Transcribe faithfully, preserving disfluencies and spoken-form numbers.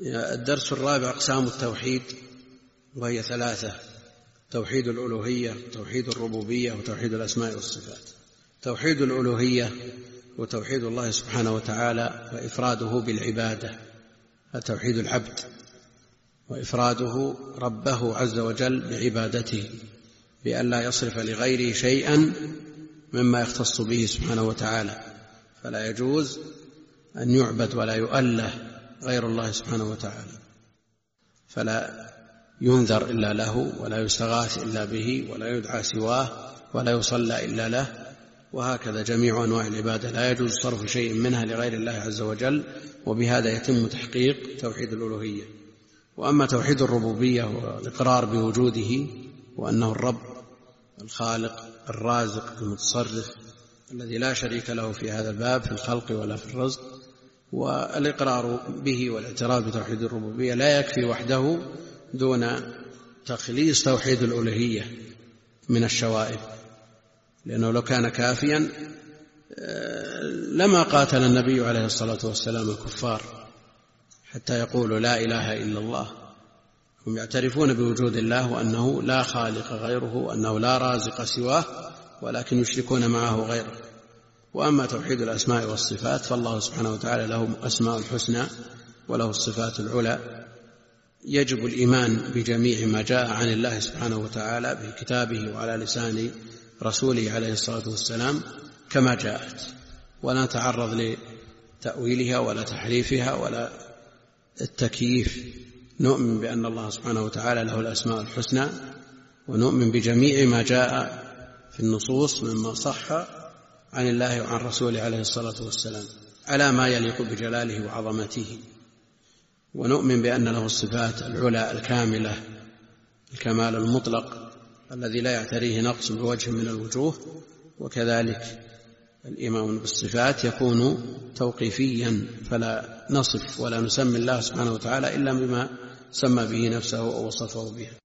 الدرس الرابع: أقسام التوحيد، وهي ثلاثة: توحيد الألوهية، توحيد الربوبية، وتوحيد الأسماء والصفات. توحيد الألوهية وتوحيد الله سبحانه وتعالى وإفراده بالعبادة، توحيد العبد وإفراده ربه عز وجل بعبادته بأن لا يصرف لغيره شيئا مما يختص به سبحانه وتعالى، فلا يجوز أن يعبد ولا يؤله غير الله سبحانه وتعالى، فلا ينذر إلا له، ولا يستغاث إلا به، ولا يدعى سواه، ولا يصلى إلا له، وهكذا جميع أنواع العبادة لا يجوز صرف شيء منها لغير الله عز وجل، وبهذا يتم تحقيق توحيد الألوهية. وأما توحيد الربوبية والإقرار بوجوده وأنه الرب الخالق الرازق المتصرف الذي لا شريك له في هذا الباب في الخلق ولا في الرزق، والإقرار به والاعتراف بتوحيد الربوبية لا يكفي وحده دون تخليص توحيد الألوهية من الشوائب، لأنه لو كان كافيا لما قاتل النبي عليه الصلاة والسلام الكفار حتى يقولوا لا إله إلا الله. هم يعترفون بوجود الله وأنه لا خالق غيره وأنه لا رازق سواه، ولكن يشركون معه غيره. وأما توحيد الأسماء والصفات فالله سبحانه وتعالى له أسماء الحسنى وله الصفات العلى، يجب الإيمان بجميع ما جاء عن الله سبحانه وتعالى بكتابه وعلى لسان رسوله عليه الصلاة والسلام كما جاءت، ولا نتعرض لتأويلها ولا تحريفها ولا التكييف. نؤمن بأن الله سبحانه وتعالى له الأسماء الحسنى، ونؤمن بجميع ما جاء في النصوص مما صح عن الله وعن رسوله عليه الصلاة والسلام على ما يليق بجلاله وعظمته. ونؤمن بأن له الصفات العلى الكاملة الكمال المطلق الذي لا يعتريه نقص بوجه من الوجوه. وكذلك الإيمان بالصفات يكون توقيفيا، فلا نصف ولا نسمي الله سبحانه وتعالى إلا بما سمى به نفسه أو وصفه به.